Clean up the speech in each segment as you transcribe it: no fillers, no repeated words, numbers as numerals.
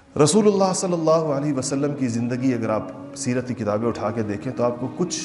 رسول اللہ صلی اللہ علیہ وسلم کی زندگی اگر آپ سیرت کی کتابیں اٹھا کے دیکھیں تو آپ کو کچھ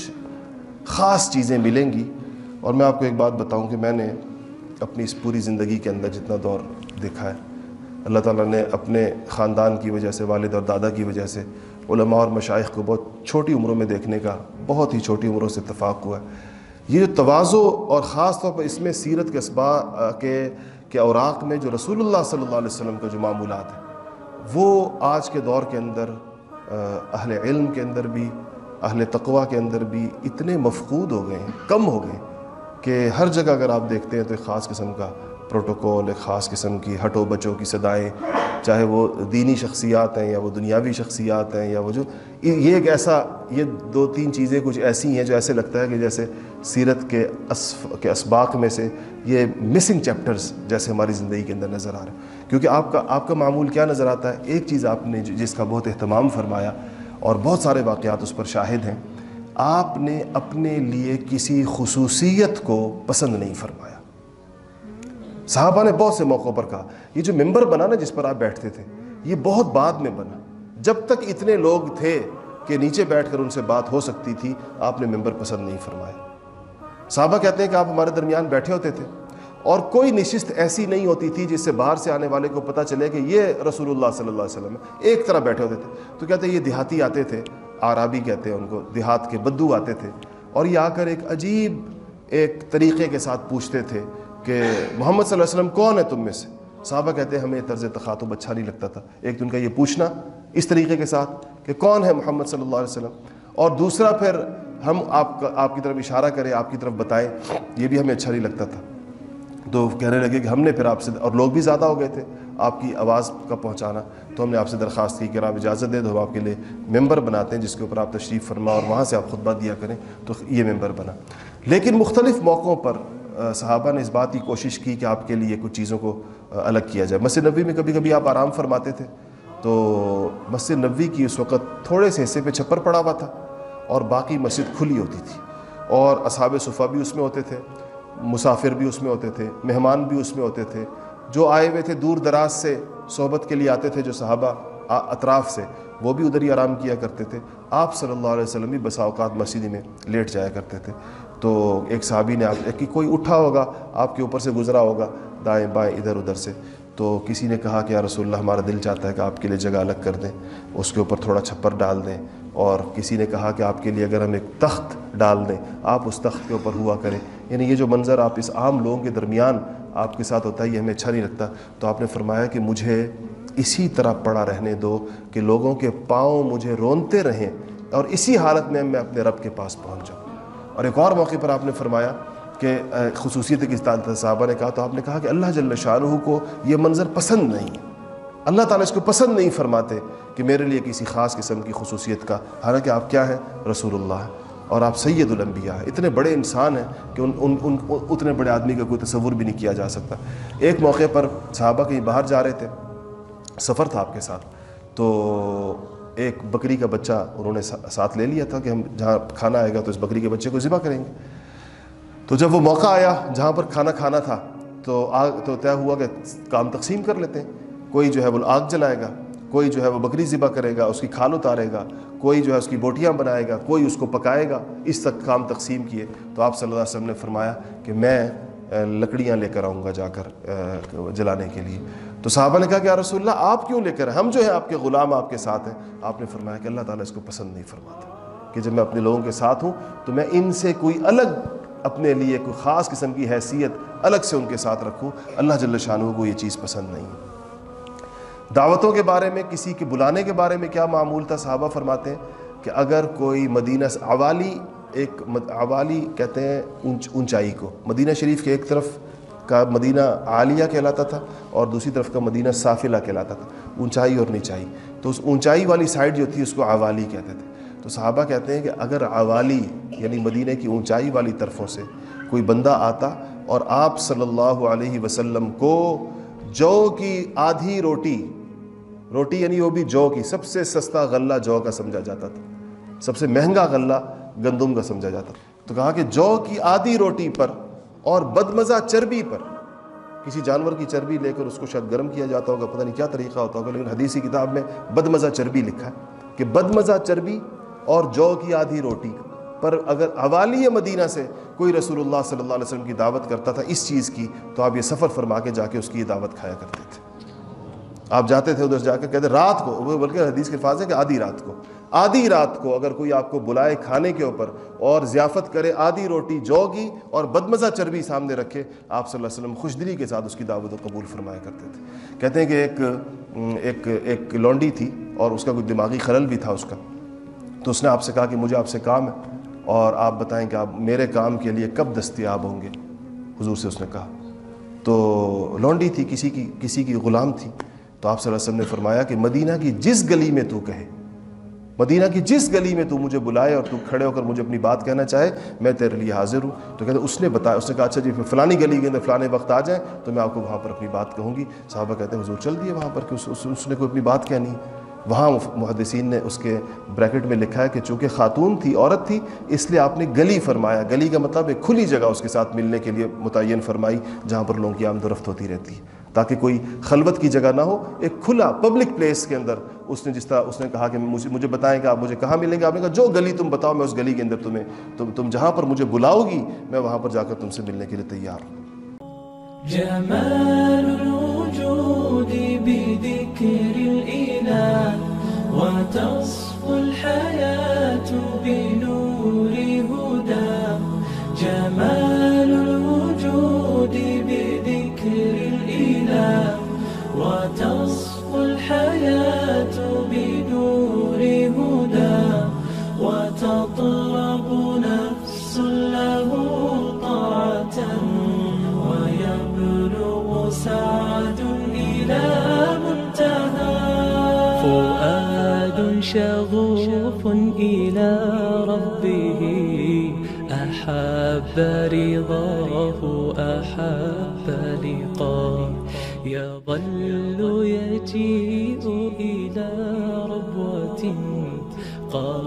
خاص چیزیں ملیں گی. اور میں آپ کو ایک بات بتاؤں کہ میں نے اپنی اس پوری زندگی کے اندر جتنا دور دیکھا ہے، اللہ تعالیٰ نے اپنے خاندان کی وجہ سے، والد اور دادا کی وجہ سے علماء اور مشائخ کو بہت چھوٹی عمروں میں دیکھنے کا بہت ہی چھوٹی عمروں سے اتفاق ہوا ہے. یہ جو تواضع اور خاص طور پر اس میں سیرت کے اسباق کے اوراق میں جو رسول اللہ صلی اللہ علیہ وسلم کا جو معمولات ہیں وہ آج کے دور کے اندر اہل علم کے اندر بھی، اہل تقویٰ کے اندر بھی اتنے مفقود ہو گئے ہیں، کم ہو گئے ہیں کہ ہر جگہ اگر آپ دیکھتے ہیں تو ایک خاص قسم کا پروٹوکول، ایک خاص قسم کی ہٹو بچوں کی صدائیں، چاہے وہ دینی شخصیات ہیں یا وہ دنیاوی شخصیات ہیں یا وہ جو یہ ایک ایسا، یہ دو تین چیزیں کچھ ایسی ہیں جو ایسے لگتا ہے کہ جیسے سیرت کے اسباق میں سے یہ مسنگ چیپٹرز جیسے ہماری زندگی کے اندر نظر آ رہے ہیں. کیونکہ آپ کا معمول کیا نظر آتا ہے؟ ایک چیز آپ نے جس کا بہت اہتمام فرمایا اور بہت سارے واقعات اس پر شاہد ہیں، آپ نے اپنے لیے کسی خصوصیت کو پسند نہیں فرمایا. صحابہ نے بہت سے موقعوں پر کہا یہ جو ممبر بنا نا جس پر آپ بیٹھتے تھے یہ بہت بعد میں بنا، جب تک اتنے لوگ تھے کہ نیچے بیٹھ کر ان سے بات ہو سکتی تھی آپ نے ممبر پسند نہیں فرمایا. صحابہ کہتے ہیں کہ آپ ہمارے درمیان بیٹھے ہوتے تھے اور کوئی نشست ایسی نہیں ہوتی تھی جس سے باہر سے آنے والے کو پتہ چلے کہ یہ رسول اللہ صلی اللہ علیہ وسلم ہے. ایک طرح بیٹھے ہوتے تھے. تو کہتے ہیں یہ دیہاتی آتے تھے، عرابی کہتے ہیں ان کو، دیہات کے بدو آتے تھے اور یہ آ کر ایک عجیب ایک طریقے کے ساتھ پوچھتے تھے کہ محمد صلی اللہ علیہ وسلم کون ہے تم میں سے؟ صحابہ کہتے ہیں ہمیں طرز تخاطب اچھا نہیں لگتا تھا. ایک تو ان کا یہ پوچھنا اس طریقے کے ساتھ کہ کون ہے محمد صلی اللہ علیہ وسلم، اور دوسرا پھر ہم آپ کی طرف اشارہ کریں، آپ کی طرف بتائیں، یہ بھی ہمیں اچھا نہیں لگتا تھا. تو کہنے لگے کہ ہم نے پھر آپ سے، اور لوگ بھی زیادہ ہو گئے تھے آپ کی آواز کا پہنچانا، تو ہم نے آپ سے درخواست کی کہ آپ اجازت دے دو ہم آپ کے لیے ممبر بناتے ہیں جس کے اوپر آپ تشریف فرما اور وہاں سے آپ خطبہ دیا کریں. تو یہ ممبر بنا. لیکن مختلف موقعوں پر صحابہ نے اس بات کی کوشش کی کہ آپ کے لیے کچھ چیزوں کو الگ کیا جائے. مسجد نبوی میں کبھی کبھی آپ آرام فرماتے تھے تو مسجد نبوی کی اس وقت تھوڑے سے حصے پہ چھپر پڑا ہوا تھا اور باقی مسجد کھلی ہوتی تھی اور اصحاب صفہ بھی اس میں ہوتے تھے، مسافر بھی اس میں ہوتے تھے، مہمان بھی اس میں ہوتے تھے، جو آئے ہوئے تھے دور دراز سے صحبت کے لیے آتے تھے، جو صحابہ اطراف سے، وہ بھی ادھر ہی آرام کیا کرتے تھے. آپ صلی اللہ علیہ وسلم بھی بسا اوقات مسجد میں لیٹ جایا کرتے تھے. تو ایک صحابی نے کہ کوئی اٹھا ہوگا آپ کے اوپر سے گزرا ہوگا دائیں بائیں ادھر ادھر سے، تو کسی نے کہا کہ یا رسول اللہ ہمارا دل چاہتا ہے کہ آپ کے لیے جگہ الگ کر دیں، اس کے اوپر تھوڑا چھپر ڈال دیں. اور کسی نے کہا کہ آپ کے لیے اگر ہم ایک تخت ڈال دیں آپ اس تخت کے اوپر ہوا کریں. یعنی یہ جو منظر آپ اس عام لوگوں کے درمیان آپ کے ساتھ ہوتا ہے یہ ہمیں اچھا نہیں لگتا. تو آپ نے فرمایا کہ مجھے اسی طرح پڑا رہنے دو کہ لوگوں کے پاؤں مجھے رونتے رہیں اور اسی حالت میں میں اپنے رب کے پاس پہنچ جاؤں. اور ایک اور موقع پر آپ نے فرمایا کہ خصوصیت کی صحابہ نے کہا تو آپ نے کہا کہ اللہ جل شانہ کو یہ منظر پسند نہیں ہے، اللہ تعالیٰ اس کو پسند نہیں فرماتے کہ میرے لیے کسی خاص قسم کی خصوصیت کا، حالانکہ آپ کیا ہیں؟ رسول اللہ ہیں اور آپ سید الانبیاء ہیں، اتنے بڑے انسان ہیں کہ اتنے بڑے آدمی کا کوئی تصور بھی نہیں کیا جا سکتا. ایک موقع پر صحابہ کہیں باہر جا رہے تھے، سفر تھا آپ کے ساتھ، تو ایک بکری کا بچہ انہوں نے ساتھ لے لیا تھا کہ ہم جہاں کھانا آئے گا تو اس بکری کے بچے کو ذبح کریں گے. تو جب وہ موقع آیا جہاں پر کھانا کھانا تھا تو طے ہوا کہ کام تقسیم کر لیتے ہیں. کوئی جو ہے وہ آگ جلائے گا، کوئی جو ہے وہ بکری ذبح کرے گا، اس کی کھال اتارے گا، کوئی جو ہے اس کی بوٹیاں بنائے گا، کوئی اس کو پکائے گا. اس تک کام تقسیم کیے. تو آپ صلی اللہ علیہ وسلم نے فرمایا کہ میں لکڑیاں لے کر آؤں گا جا کر جلانے کے لیے. تو صحابہ نے کہا کہ یا رسول اللہ آپ کیوں لے کر آئے؟ ہم جو ہے آپ کے غلام آپ کے ساتھ ہیں. آپ نے فرمایا کہ اللہ تعالیٰ اس کو پسند نہیں فرماتا کہ جب میں اپنے لوگوں کے ساتھ ہوں تو میں ان سے کوئی الگ اپنے لیے کوئی خاص قسم کی حیثیت الگ سے ان کے ساتھ رکھوں. اللہ جل شانہ کو یہ چیز پسند نہیں ہے. دعوتوں کے بارے میں، کسی کے بلانے کے بارے میں کیا معمول تھا؟ صحابہ فرماتے ہیں کہ اگر کوئی مدینہ سے عوالی کہتے ہیں اونچائی کو، مدینہ شریف کے ایک طرف کا مدینہ عالیہ کہلاتا تھا اور دوسری طرف کا مدینہ سافلہ کہلاتا تھا، اونچائی اور نچائی. تو اس اونچائی والی سائڈ جو تھی اس کو عوالی کہتے تھے. تو صحابہ کہتے ہیں کہ اگر عوالی یعنی مدینہ کی اونچائی والی طرفوں سے کوئی بندہ آتا اور آپ صلی اللہ علیہ وسلم کو جو کی آدھی روٹی یعنی وہ بھی جو کی، سب سے سستا غلہ جو کا سمجھا جاتا تھا، سب سے مہنگا غلہ گندم کا سمجھا جاتا تھا. تو کہا کہ جو کی آدھی روٹی پر اور بدمزہ چربی پر کسی جانور کی چربی لے کر اس کو شاید گرم کیا جاتا ہوگا، پتہ نہیں کیا طریقہ ہوتا ہوگا، لیکن حدیثی کتاب میں بدمزہ چربی لکھا ہے کہ بدمزہ چربی اور جو کی آدھی روٹی پر اگر حوالی مدینہ سے کوئی رسول اللہ صلی اللہ علیہ وسلم کی دعوت کرتا تھا اس چیز کی، تو آپ یہ سفر فرما کے جا کے اس کی یہ دعوت کھایا کرتے تھے. آپ جاتے تھے ادھر جا کے کہتے رات کو، بلکہ حدیث کے الفاظ ہے کہ آدھی رات کو اگر کوئی آپ کو بلائے کھانے کے اوپر اور ضیافت کرے، آدھی روٹی جو کی اور بدمزہ چربی سامنے رکھے، آپ صلی اللہ علیہ وسلم خوش دلی کے ساتھ اس کی دعوت و قبول فرمایا کرتے تھے. کہتے ہیں کہ ایک لونڈی تھی اور اس کا کوئی دماغی خلل بھی تھا اس کا، تو اس نے آپ سے کہا کہ مجھے آپ سے کام ہے اور آپ بتائیں کہ آپ میرے کام کے لیے کب دستیاب ہوں گے. حضور سے اس نے کہا، تو لونڈی تھی، کسی کی غلام تھی. تو آپ صلی اللہ علیہ وسلم نے فرمایا کہ مدینہ کی جس گلی میں تو کہے، مدینہ کی جس گلی میں تو مجھے بلائے اور تو کھڑے ہو کر مجھے اپنی بات کہنا چاہے، میں تیرے لیے حاضر ہوں. تو کہتے اس نے بتایا، اس نے کہا اچھا جی پھر فلانی گلی کے اندر فلانے وقت آ جائیں تو میں آپ کو وہاں پر اپنی بات کہوں گی. صحابہ کہتے ہیں حضور چل دیے وہاں پر کہ اس نے کوئی اپنی بات کہنی. وہاں محدثین نے اس کے بریکٹ میں لکھا ہے کہ چونکہ خاتون تھی، عورت تھی، اس لیے آپ نے گلی فرمایا. گلی کا مطلب ایک کھلی جگہ اس کے ساتھ ملنے کے لیے متعین فرمائی جہاں پر لوگوں کی آمد و رفت ہوتی رہتی ہے، تاکہ کوئی خلوت کی جگہ نہ ہو، ایک کھلا پبلک پلیس کے اندر. اس نے جس طرح اس نے کہا کہ مجھے بتائیں کہ آپ مجھے کہاں ملیں گے. آپ نے کہا جو گلی تم بتاؤ میں اس گلی کے اندر تم جہاں پر مجھے بلاؤ گی میں وہاں پر جا کر تم سے ملنے کے لیے تیار ہوں. جمال الوجود بذكر الإله وتصفو الحياة بنور هدى. جمال الوجود بذكر الإله وتصفو الحياة بنور هدى. وتطلب نفس له طاعة ويبلغ سعد إلى منتهى. فؤاد شغوف إلى ربه أحب رضاه أحب لقاه. يظل يجيء إلى ربوة